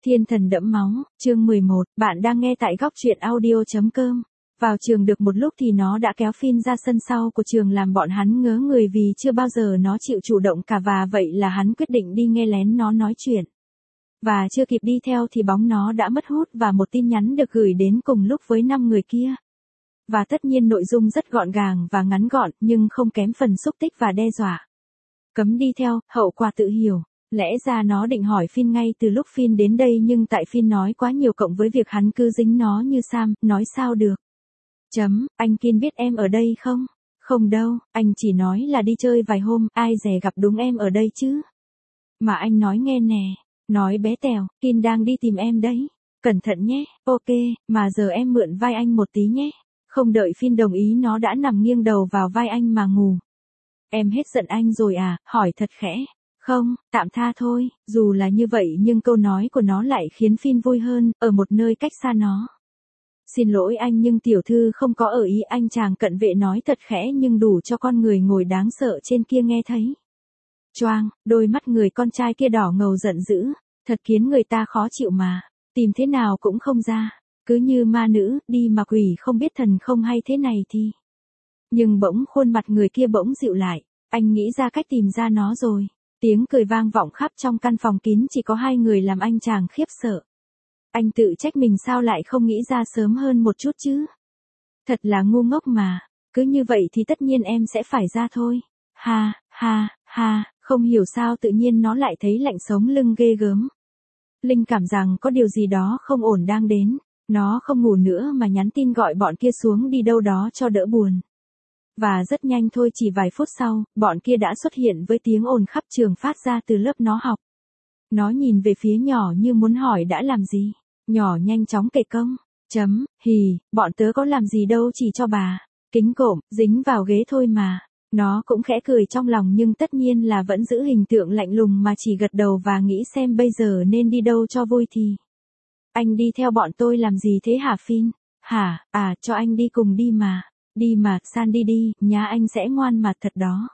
Thiên thần đẫm máu, chương 11, bạn đang nghe tại góc truyện audio.com. Vào trường được một lúc thì nó đã kéo Finn ra sân sau của trường làm bọn hắn ngớ người vì chưa bao giờ nó chịu chủ động cả, và vậy là hắn quyết định đi nghe lén nó nói chuyện. Và chưa kịp đi theo thì bóng nó đã mất hút và một tin nhắn được gửi đến cùng lúc với 5 người kia. Và tất nhiên nội dung rất gọn gàng và ngắn gọn nhưng không kém phần xúc tích và đe dọa. Cấm đi theo, hậu quả tự hiểu. Lẽ ra nó định hỏi Finn ngay từ lúc Finn đến đây, nhưng tại Finn nói quá nhiều cộng với việc hắn cứ dính nó như Sam, nói sao được. Anh Kin biết em ở đây không? Không đâu, anh chỉ nói là đi chơi vài hôm, ai dè gặp đúng em ở đây chứ. Mà anh nói nghe nè, nói bé tèo, Kin đang đi tìm em đấy. Cẩn thận nhé, ok, mà giờ em mượn vai anh một tí nhé. Không đợi Finn đồng ý nó đã nằm nghiêng đầu vào vai anh mà ngủ. Em hết giận anh rồi à? Hỏi thật khẽ. Không, tạm tha thôi, dù là như vậy nhưng câu nói của nó lại khiến Finn vui hơn, ở một nơi cách xa nó. Xin lỗi anh nhưng tiểu thư không có ở ý, anh chàng cận vệ nói thật khẽ nhưng đủ cho con người ngồi đáng sợ trên kia nghe thấy. Choang, đôi mắt người con trai kia đỏ ngầu giận dữ, thật khiến người ta khó chịu mà, tìm thế nào cũng không ra, cứ như ma nữ, đi mà quỷ không biết thần không hay thế này thì. Nhưng bỗng khuôn mặt người kia bỗng dịu lại, anh nghĩ ra cách tìm ra nó rồi. Tiếng cười vang vọng khắp trong căn phòng kín, chỉ có hai người làm anh chàng khiếp sợ. Anh tự trách mình sao lại không nghĩ ra sớm hơn một chút chứ. Thật là ngu ngốc mà, cứ như vậy thì tất nhiên em sẽ phải ra thôi. Ha, ha, ha, không hiểu sao tự nhiên nó lại thấy lạnh sống lưng ghê gớm. Linh cảm rằng có điều gì đó không ổn đang đến, nó không ngủ nữa mà nhắn tin gọi bọn kia xuống đi đâu đó cho đỡ buồn. Và rất nhanh thôi, chỉ vài phút sau, bọn kia đã xuất hiện với tiếng ồn khắp trường phát ra từ lớp nó học. Nó nhìn về phía nhỏ như muốn hỏi đã làm gì. Nhỏ nhanh chóng kể công. Hì, bọn tớ có làm gì đâu, chỉ cho bà. Kính cộm, dính vào ghế thôi mà. Nó cũng khẽ cười trong lòng nhưng tất nhiên là vẫn giữ hình tượng lạnh lùng mà chỉ gật đầu và nghĩ xem bây giờ nên đi đâu cho vui thì. Anh đi theo bọn tôi làm gì thế hả Finn? Hả, cho anh đi cùng đi mà. Đi mà, San đi đi, nhá, anh sẽ ngoan mà thật đó.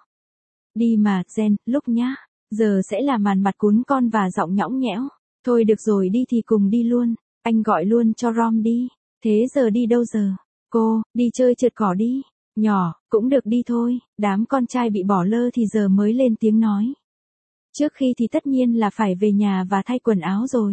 Đi mà, Jen, lúc nhá. Giờ sẽ là màn mặt cuốn con và giọng nhõng nhẽo. Thôi được rồi, đi thì cùng đi luôn. Anh gọi luôn cho Rom đi. Thế giờ đi đâu giờ? Cô, đi chơi trượt cỏ đi. Nhỏ, cũng được đi thôi. Đám con trai bị bỏ lơ thì giờ mới lên tiếng nói. Trước khi thì tất nhiên là phải về nhà và thay quần áo rồi.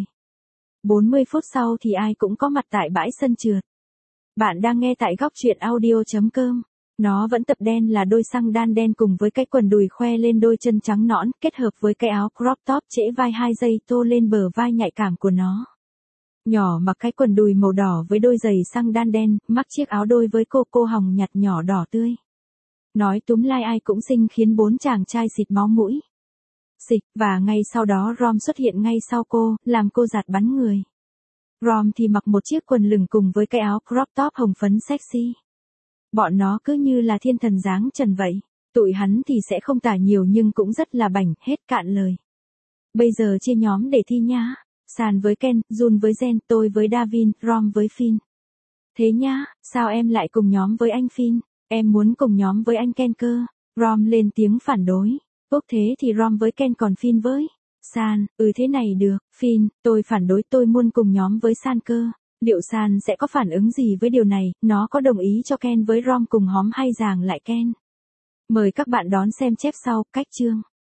40 phút sau thì ai cũng có mặt tại bãi sân trượt. Bạn đang nghe tại góc truyện audio.com. Nó vẫn tập đen là đôi xăng đan đen cùng với cái quần đùi khoe lên đôi chân trắng nõn, kết hợp với cái áo crop top trễ vai 2 giây tô lên bờ vai nhạy cảm của nó. Nhỏ mặc cái quần đùi màu đỏ với đôi giày xăng đan đen, mắc chiếc áo đôi với cô hồng nhạt nhỏ đỏ tươi. Nói túm lai ai cũng xinh khiến bốn chàng trai xịt máu mũi. Xịt, và ngay sau đó Rom xuất hiện ngay sau cô, làm cô giạt bắn người. Rom thì mặc một chiếc quần lửng cùng với cái áo crop top hồng phấn sexy. Bọn nó cứ như là thiên thần dáng trần vậy. Tụi hắn thì sẽ không tả nhiều nhưng cũng rất là bảnh, hết cạn lời. Bây giờ chia nhóm để thi nhá. San với Ken, Jun với Jen, tôi với Davin, Rom với Finn. Thế nhá, sao em lại cùng nhóm với anh Finn? Em muốn cùng nhóm với anh Ken cơ. Rom lên tiếng phản đối. Ốc thế thì Rom với Ken còn Finn với. San, thế này được, Finn, tôi phản đối, tôi muốn cùng nhóm với San cơ. Liệu San sẽ có phản ứng gì với điều này, nó có đồng ý cho Ken với Rom cùng hóm hay giảng lại Ken? Mời các bạn đón xem chép sau, cách chương.